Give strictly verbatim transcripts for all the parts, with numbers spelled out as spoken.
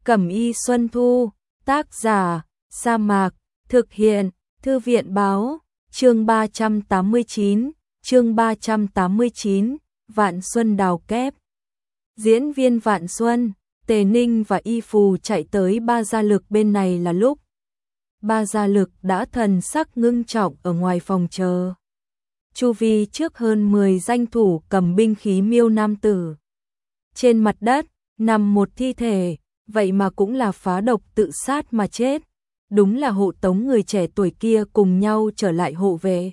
Cẩm y Xuân Thu, tác giả, Sa Mạc, thực hiện, Thư viện báo, chương ba trăm tám mươi chín, chương ba trăm tám mươi chín, Vạn Xuân đào kép. Diễn viên Vạn Xuân, Tề Ninh và Y Phù chạy tới Ba Gia Lực bên này là lúc Ba Gia Lực đã thần sắc ngưng trọng ở ngoài phòng chờ. Chu vi trước hơn mười danh thủ cầm binh khí miêu nam tử. Trên mặt đất, nằm một thi thể, vậy mà cũng là phá độc tự sát mà chết. Đúng là hộ tống người trẻ tuổi kia cùng nhau trở lại hộ vệ.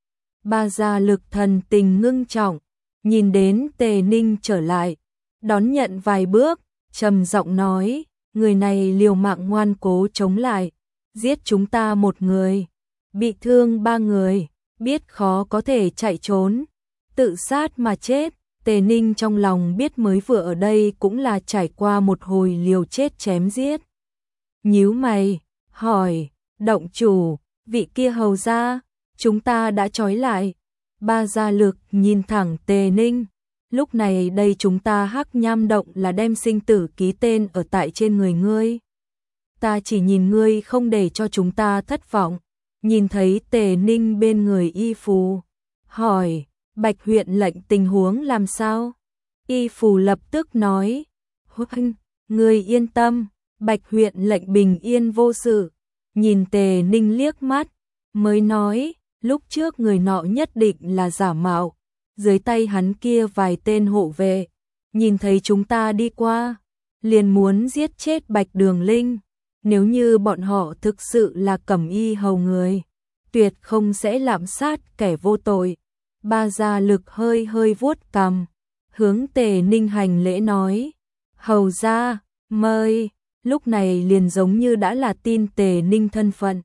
Ba Gia Lực thần tình ngưng trọng, nhìn đến Tề Ninh trở lại, đón nhận vài bước, trầm giọng nói, người này liều mạng ngoan cố chống lại, giết chúng ta một người, bị thương ba người, biết khó có thể chạy trốn, tự sát mà chết. Tề Ninh trong lòng biết mới vừa ở đây cũng là trải qua một hồi liều chết chém giết. Nhíu mày, hỏi, động chủ, vị kia hầu gia, chúng ta đã trói lại. Ba Gia Lực nhìn thẳng Tề Ninh, lúc này đây chúng ta Hắc Nham động là đem sinh tử ký tên ở tại trên người ngươi. Ta chỉ nhìn ngươi không để cho chúng ta thất vọng. Nhìn thấy Tề Ninh bên người Y Phù, hỏi, Bạch huyện lệnh tình huống làm sao? Y Phù lập tức nói, huynh, ngươi yên tâm, Bạch huyện lệnh bình yên vô sự. Nhìn Tề Ninh liếc mắt, mới nói, lúc trước người nọ nhất định là giả mạo, dưới tay hắn kia vài tên hộ vệ, nhìn thấy chúng ta đi qua, liền muốn giết chết Bạch Đường Linh. Nếu như bọn họ thực sự là Cẩm y hầu người, tuyệt không sẽ lạm sát kẻ vô tội. Ba Gia Lực hơi hơi vuốt cằm, hướng Tề Ninh hành lễ nói, hầu gia, mời. Lúc này liền giống như đã là tin Tề Ninh thân phận.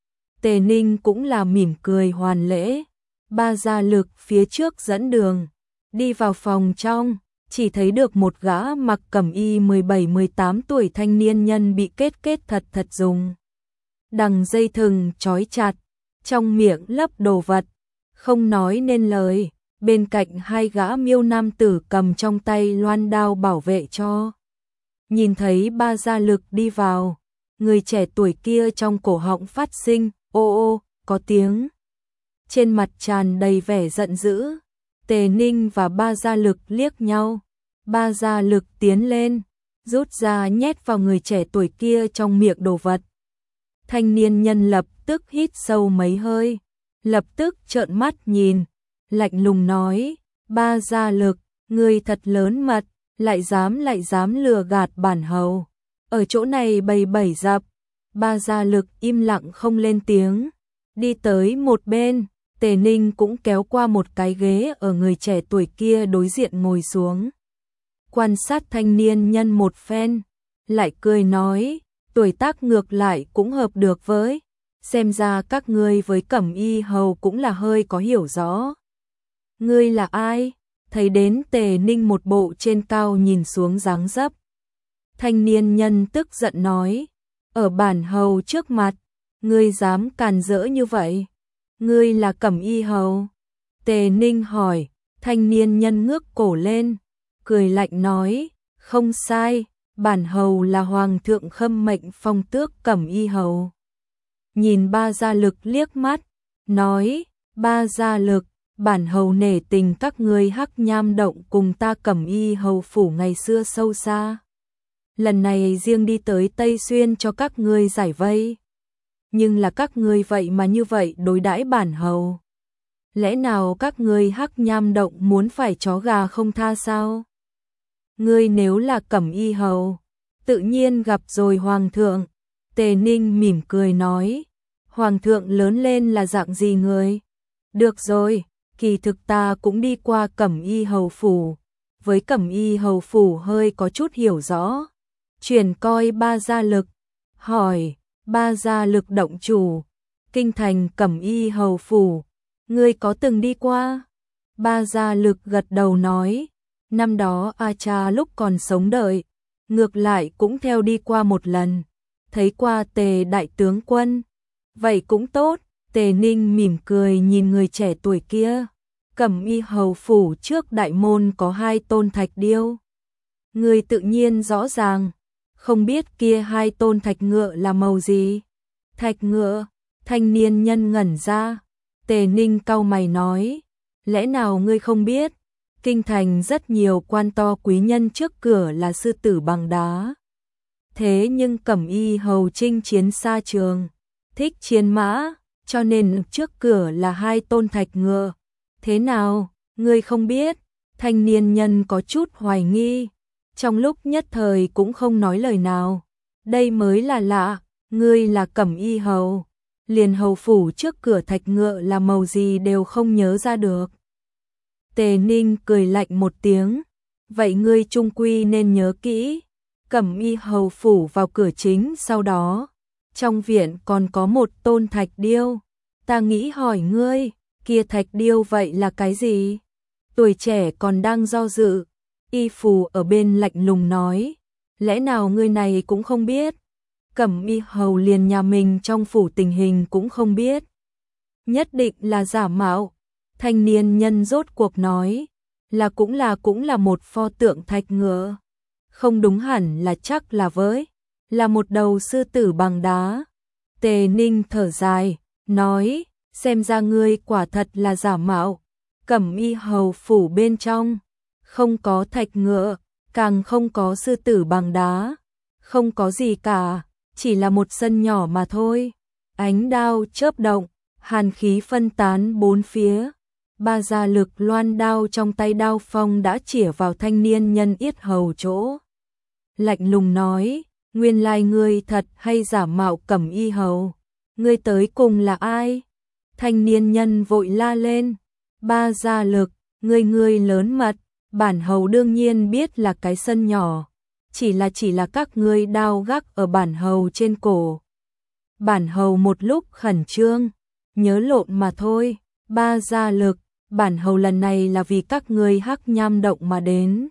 Tề Ninh cũng là mỉm cười hoàn lễ. Ba Gia Lực phía trước dẫn đường, đi vào phòng trong, chỉ thấy được một gã mặc cẩm y mười bảy mười tám tuổi thanh niên nhân bị kết kết thật thật dùng đằng dây thừng trói chặt, trong miệng lấp đồ vật, không nói nên lời. Bên cạnh hai gã miêu nam tử cầm trong tay loan đao bảo vệ cho. Nhìn thấy Ba Gia Lực đi vào, người trẻ tuổi kia trong cổ họng phát sinh ô ô có tiếng, trên mặt tràn đầy vẻ giận dữ. Tề Ninh và Ba Gia Lực liếc nhau. Ba Gia Lực tiến lên, rút ra nhét vào người trẻ tuổi kia trong miệng đồ vật. Thanh niên nhân lập tức hít sâu mấy hơi, lập tức trợn mắt nhìn, lạnh lùng nói, Ba Gia Lực, ngươi thật lớn mật, lại dám lại dám lừa gạt bản hầu, ở chỗ này bày bẩy dập. Ba Gia Lực im lặng không lên tiếng, đi tới một bên. Tề Ninh cũng kéo qua một cái ghế ở người trẻ tuổi kia đối diện ngồi xuống, quan sát thanh niên nhân một phen, lại cười nói, tuổi tác ngược lại cũng hợp được với, xem ra các ngươi với Cẩm y hầu cũng là hơi có hiểu rõ. Ngươi là ai? Thấy đến Tề Ninh một bộ trên cao nhìn xuống dáng dấp, thanh niên nhân tức giận nói, ở bản hầu trước mặt, ngươi dám càn rỡ như vậy? Ngươi là Cẩm y hầu? Tề Ninh hỏi. Thanh niên nhân ngước cổ lên, cười lạnh nói, không sai, bản hầu là hoàng thượng khâm mệnh phong tước Cẩm y hầu. Nhìn Ba Gia Lực liếc mắt, nói, Ba Gia Lực, bản hầu nể tình các ngươi Hắc Nham động cùng ta Cẩm y hầu phủ ngày xưa sâu xa. Lần này riêng đi tới Tây Xuyên cho các ngươi giải vây. Nhưng là các ngươi vậy mà như vậy đối đãi bản hầu. Lẽ nào các ngươi Hắc Nham động muốn phải chó gà không tha sao? Ngươi nếu là Cẩm y hầu, tự nhiên gặp rồi hoàng thượng. Tề Ninh mỉm cười nói, hoàng thượng lớn lên là dạng gì người? Được rồi, kỳ thực ta cũng đi qua Cẩm y hầu phủ, với Cẩm y hầu phủ hơi có chút hiểu rõ. Chuyển coi Ba Gia Lực, hỏi, Ba Gia Lực động chủ, kinh thành Cẩm y hầu phủ, ngươi có từng đi qua? Ba Gia Lực gật đầu nói, năm đó A Cha lúc còn sống đợi, ngược lại cũng theo đi qua một lần, thấy qua Tề đại tướng quân. Vậy cũng tốt. Tề Ninh mỉm cười nhìn người trẻ tuổi kia, Cẩm y hầu phủ trước đại môn có hai tôn thạch điêu. Ngươi tự nhiên rõ ràng. không biết kia hai tôn thạch ngựa là màu gì? Thạch ngựa, thanh niên nhân ngẩn ra. Tề Ninh cau mày nói, lẽ nào ngươi không biết? Kinh thành rất nhiều quan to quý nhân trước cửa là sư tử bằng đá. Thế nhưng Cẩm Y hầu chinh chiến xa trường, thích chiến mã, cho nên trước cửa là hai tôn thạch ngựa. Thế nào, ngươi không biết? Thanh niên nhân có chút hoài nghi, trong lúc nhất thời cũng không nói lời nào. Đây mới là lạ, ngươi là Cẩm Y hầu, liền hầu phủ trước cửa thạch ngựa là màu gì đều không nhớ ra được. Tề Ninh cười lạnh một tiếng, vậy ngươi trung quy nên nhớ kỹ. Cẩm Y hầu phủ vào cửa chính, sau đó trong viện còn có một tôn thạch điêu. Ta nghĩ hỏi ngươi, kia thạch điêu vậy là cái gì? Tuổi trẻ còn đang do dự, Y Phù ở bên lạnh lùng nói, lẽ nào ngươi này cũng không biết? Cẩm Y hầu liền nhà mình trong phủ tình hình cũng không biết. Nhất định là giả mạo. Thanh niên nhân rốt cuộc nói, là cũng là cũng là một pho tượng thạch ngựa. Không đúng hẳn là chắc là với, là một đầu sư tử bằng đá. Tề Ninh thở dài, nói, xem ra ngươi quả thật là giả mạo. Cẩm Y hầu phủ bên trong không có thạch ngựa, càng không có sư tử bằng đá, không có gì cả, chỉ là một sân nhỏ mà thôi. Ánh đao chớp động, hàn khí phân tán bốn phía. Ba gia lực loan đao trong tay đao phong đã chĩa vào thanh niên nhân yết hầu chỗ. Lạnh lùng nói, nguyên lai ngươi thật hay giả mạo Cẩm Y hầu? Ngươi tới cùng là ai? Thanh niên nhân vội la lên, ba gia lực, ngươi ngươi lớn mật, bản hầu đương nhiên biết là cái sân nhỏ, chỉ là chỉ là các ngươi đao gác ở bản hầu trên cổ. Bản hầu một lúc khẩn trương, nhớ lộn mà thôi. Ba gia lực, bản hầu lần này là vì các ngươi Hắc Nham động mà đến.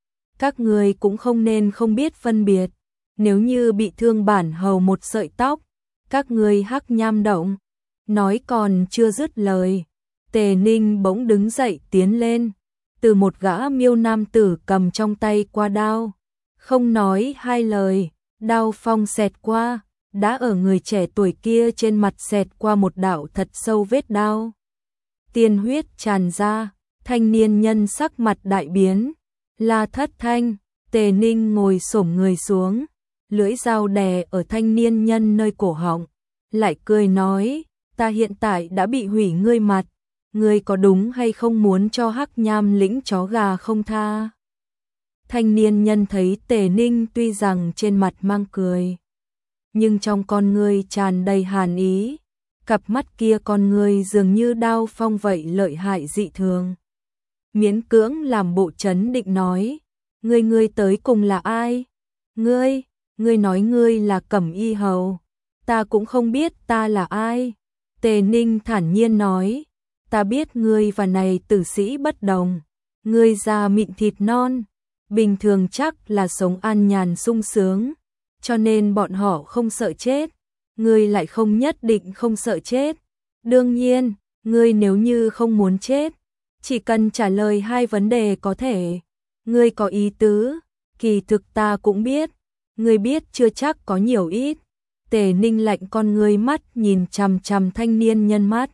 Các ngươi cũng không nên không biết phân biệt, nếu như bị thương bản hầu một sợi tóc, các ngươi Hắc Nham động. Nói còn chưa dứt lời, Tề Ninh bỗng đứng dậy tiến lên, từ một gã miêu nam tử cầm trong tay qua đao, không nói hai lời, đao phong xẹt qua, đã ở người trẻ tuổi kia trên mặt xẹt qua một đạo thật sâu vết đao. Tiên huyết tràn ra, thanh niên nhân sắc mặt đại biến, la thất thanh. Tề Ninh ngồi xổm người xuống, lưỡi dao đè ở thanh niên nhân nơi cổ họng, lại cười nói, ta hiện tại đã bị hủy ngươi mặt, ngươi có đúng hay không muốn cho Hắc Nham lĩnh chó gà không tha? Thanh niên nhân thấy Tề Ninh tuy rằng trên mặt mang cười, nhưng trong con ngươi tràn đầy hàn ý, cặp mắt kia con ngươi dường như đao phong vậy lợi hại dị thường. Miễn cưỡng làm bộ trấn định nói, ngươi ngươi tới cùng là ai? Ngươi, ngươi nói ngươi là Cẩm Y hầu, ta cũng không biết ta là ai. Tề Ninh thản nhiên nói, ta biết ngươi và này tử sĩ bất đồng, ngươi da mịn thịt non, bình thường chắc là sống an nhàn sung sướng, cho nên bọn họ không sợ chết, ngươi lại không nhất định không sợ chết. Đương nhiên, ngươi nếu như không muốn chết, chỉ cần trả lời hai vấn đề có thể. Ngươi có ý tứ, kỳ thực ta cũng biết, ngươi biết chưa chắc có nhiều ít. Tề Ninh lạnh con ngươi mắt nhìn chằm chằm thanh niên nhân mắt.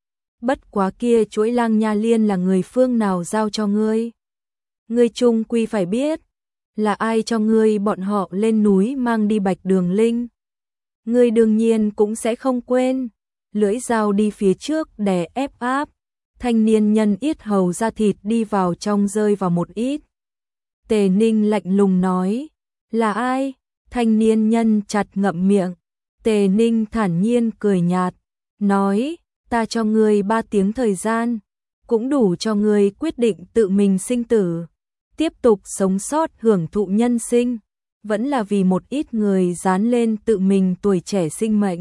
Bất quá kia chuỗi Lang Nha Liên là người phương nào giao cho ngươi? Ngươi chung quy phải biết, là ai cho ngươi bọn họ lên núi mang đi Bạch Đường Linh? Ngươi đương nhiên cũng sẽ không quên. Lưỡi dao đi phía trước đè ép áp, thanh niên nhân yết hầu da thịt đi vào trong rơi vào một ít. Tề Ninh lạnh lùng nói, là ai? Thanh niên nhân chặt ngậm miệng. Tề Ninh thản nhiên cười nhạt, nói, ta cho ngươi ba tiếng thời gian, cũng đủ cho ngươi quyết định tự mình sinh tử, tiếp tục sống sót hưởng thụ nhân sinh, vẫn là vì một ít người dán lên tự mình tuổi trẻ sinh mệnh.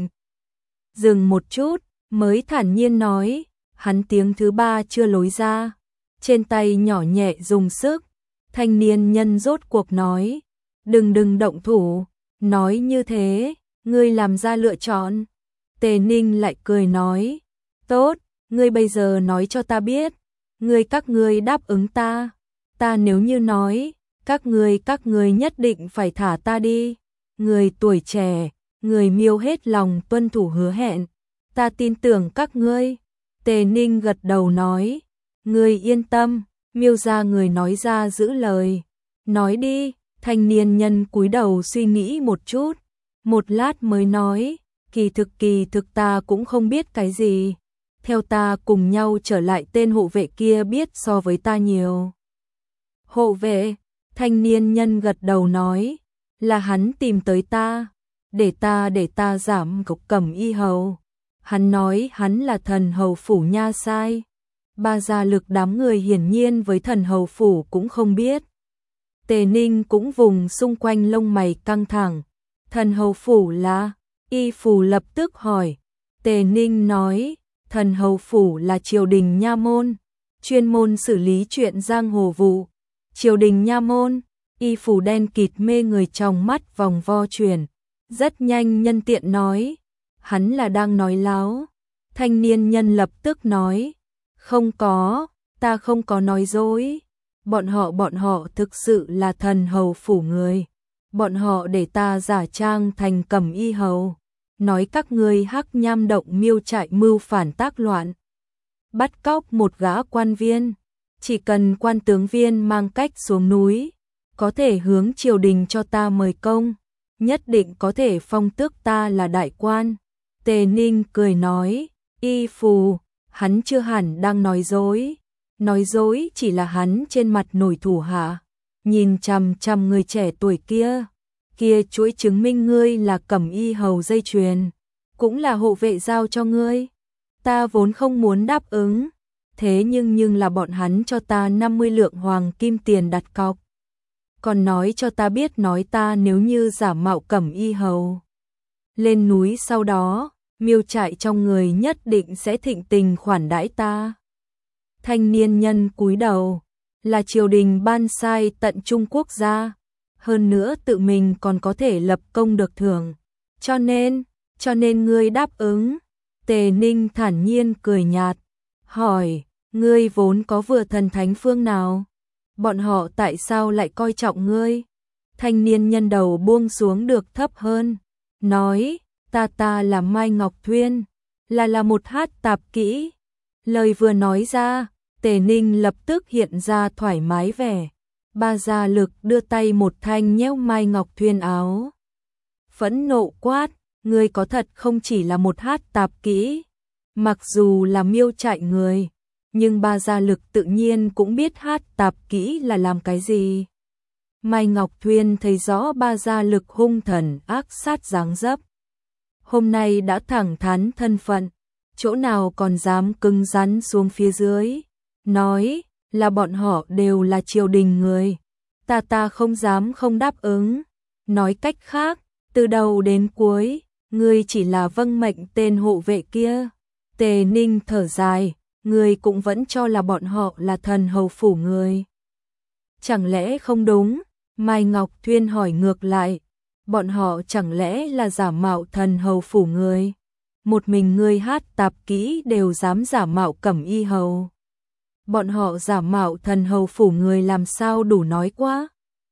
Dừng một chút, mới thản nhiên nói, hắn tiếng thứ ba chưa lối ra, trên tay nhỏ nhẹ dùng sức. Thanh niên nhân rốt cuộc nói, đừng đừng động thủ, nói như thế, ngươi làm ra lựa chọn. Tề Ninh lại cười nói, tốt, ngươi bây giờ nói cho ta biết, ngươi các ngươi đáp ứng ta, ta nếu như nói, các ngươi các ngươi nhất định phải thả ta đi, người tuổi trẻ, người Miêu hết lòng tuân thủ hứa hẹn, ta tin tưởng các ngươi. Tề Ninh gật đầu nói, ngươi yên tâm, Miêu gia người nói ra giữ lời. Nói đi, thanh niên nhân cúi đầu suy nghĩ một chút, một lát mới nói, kỳ thực kỳ thực ta cũng không biết cái gì. Theo ta cùng nhau trở lại tên hộ vệ kia biết so với ta nhiều. Hộ vệ, thanh niên nhân gật đầu nói, là hắn tìm tới ta, để ta để ta giảm cục Cẩm Y hầu. Hắn nói hắn là thần hầu phủ nha sai. Ba gia lực đám người hiển nhiên với thần hầu phủ cũng không biết. Tề Ninh cũng vùng xung quanh lông mày căng thẳng. Thần hầu phủ là? Y phủ lập tức hỏi. Tề Ninh nói, thần hầu phủ là triều đình nha môn, chuyên môn xử lý chuyện giang hồ vụ. Triều đình nha môn, Y phủ đen kịt mê người trong mắt vòng vo chuyển. Rất nhanh nhân tiện nói, hắn là đang nói láo. Thanh niên nhân lập tức nói, không có, ta không có nói dối. Bọn họ bọn họ thực sự là thần hầu phủ người. Bọn họ để ta giả trang thành Cẩm Y hầu, nói các ngươi Hắc Nham động Miêu trại mưu phản tác loạn, bắt cóc một gã quan viên. Chỉ cần quan tướng viên mang cách xuống núi, có thể hướng triều đình cho ta mời công, nhất định có thể phong tước ta là đại quan. Tề Ninh cười nói, Y phù, hắn chưa hẳn đang nói dối. Nói dối chỉ là hắn trên mặt nổi thủ hạ, nhìn chằm chằm người trẻ tuổi kia. Kia chuỗi chứng minh ngươi là Cẩm Y hầu dây chuyền, cũng là hộ vệ giao cho ngươi. Ta vốn không muốn đáp ứng, thế nhưng nhưng là bọn hắn cho ta năm mươi lượng hoàng kim tiền đặt cọc. Còn nói cho ta biết nói ta nếu như giả mạo Cẩm Y hầu lên núi sau đó, Miêu trại trong người nhất định sẽ thịnh tình khoản đãi ta. Thanh niên nhân cúi đầu, là triều đình ban sai tận Trung Quốc gia, hơn nữa tự mình còn có thể lập công được thưởng. Cho nên, cho nên ngươi đáp ứng. Tề Ninh thản nhiên cười nhạt, hỏi, ngươi vốn có vừa thần thánh phương nào? Bọn họ tại sao lại coi trọng ngươi? Thanh niên nhân đầu buông xuống được thấp hơn, nói, ta ta là Mai Ngọc Thuyên, là là một hát tạp kỹ. Lời vừa nói ra, Tề Ninh lập tức hiện ra thoải mái vẻ. Ba gia lực đưa tay một thanh nhéo Mai Ngọc Thuyên áo. Phẫn nộ quát, ngươi có thật không chỉ là một hát tạp kỹ. Mặc dù là Miêu trại người, nhưng ba gia lực tự nhiên cũng biết hát tạp kỹ là làm cái gì. Mai Ngọc Thuyên thấy rõ ba gia lực hung thần ác sát dáng dấp. Hôm nay đã thẳng thắn thân phận, chỗ nào còn dám cứng rắn xuống phía dưới. Nói là bọn họ đều là triều đình người, ta ta không dám không đáp ứng. Nói cách khác, từ đầu đến cuối, ngươi chỉ là vâng mệnh tên hộ vệ kia. Tề Ninh thở dài, ngươi cũng vẫn cho là bọn họ là thần hầu phủ người. Chẳng lẽ không đúng? Mai Ngọc Thuyên hỏi ngược lại, bọn họ chẳng lẽ là giả mạo thần hầu phủ người? Một mình ngươi hát tạp kỹ đều dám giả mạo Cẩm Y hầu. Bọn họ giả mạo thần hầu phủ người làm sao đủ nói quá.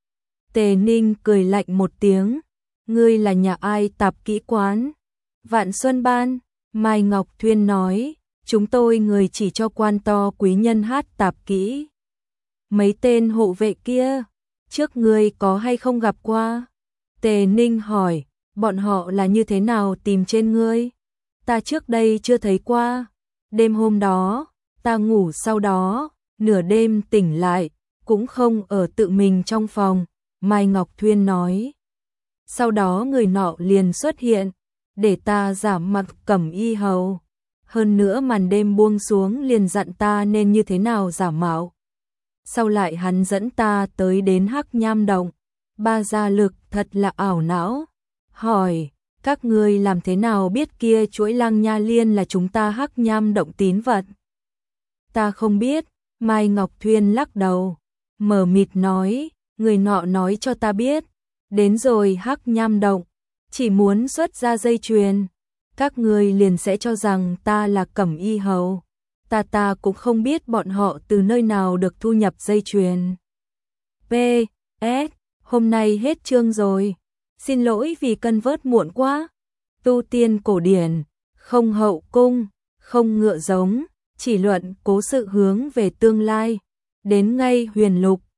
Tề Ninh cười lạnh một tiếng, ngươi là nhà ai tạp kỹ quán? Vạn Xuân Ban. Mai Ngọc Thuyên nói, chúng tôi người chỉ cho quan to quý nhân hát tạp kỹ. Mấy tên hộ vệ kia, trước ngươi có hay không gặp qua? Tề Ninh hỏi, bọn họ là như thế nào tìm trên ngươi? Ta trước đây chưa thấy qua. Đêm hôm đó, ta ngủ sau đó, nửa đêm tỉnh lại, cũng không ở tự mình trong phòng. Mai Ngọc Thuyên nói. Sau đó người nọ liền xuất hiện, để ta giả mặt Cẩm Y hầu. Hơn nữa màn đêm buông xuống liền dặn ta nên như thế nào giả mạo. Sau lại hắn dẫn ta tới đến Hắc Nham động. Ba gia lực thật là ảo não. Hỏi, các ngươi làm thế nào biết kia chuỗi Lăng Nha Liên là chúng ta Hắc Nham động tín vật? Ta không biết. Mai Ngọc Thuyên lắc đầu, mờ mịt nói, người nọ nói cho ta biết. Đến rồi Hắc Nham động, chỉ muốn xuất ra dây chuyền, các ngươi liền sẽ cho rằng ta là Cẩm Y hầu. Ta ta cũng không biết bọn họ từ nơi nào được thu nhập dây chuyền. pê ét. Hôm nay hết chương rồi. Xin lỗi vì cân vớt muộn quá. Tu tiên cổ điển, không hậu cung, không ngựa giống, chỉ luận cố sự hướng về tương lai. Đến ngay huyền lục,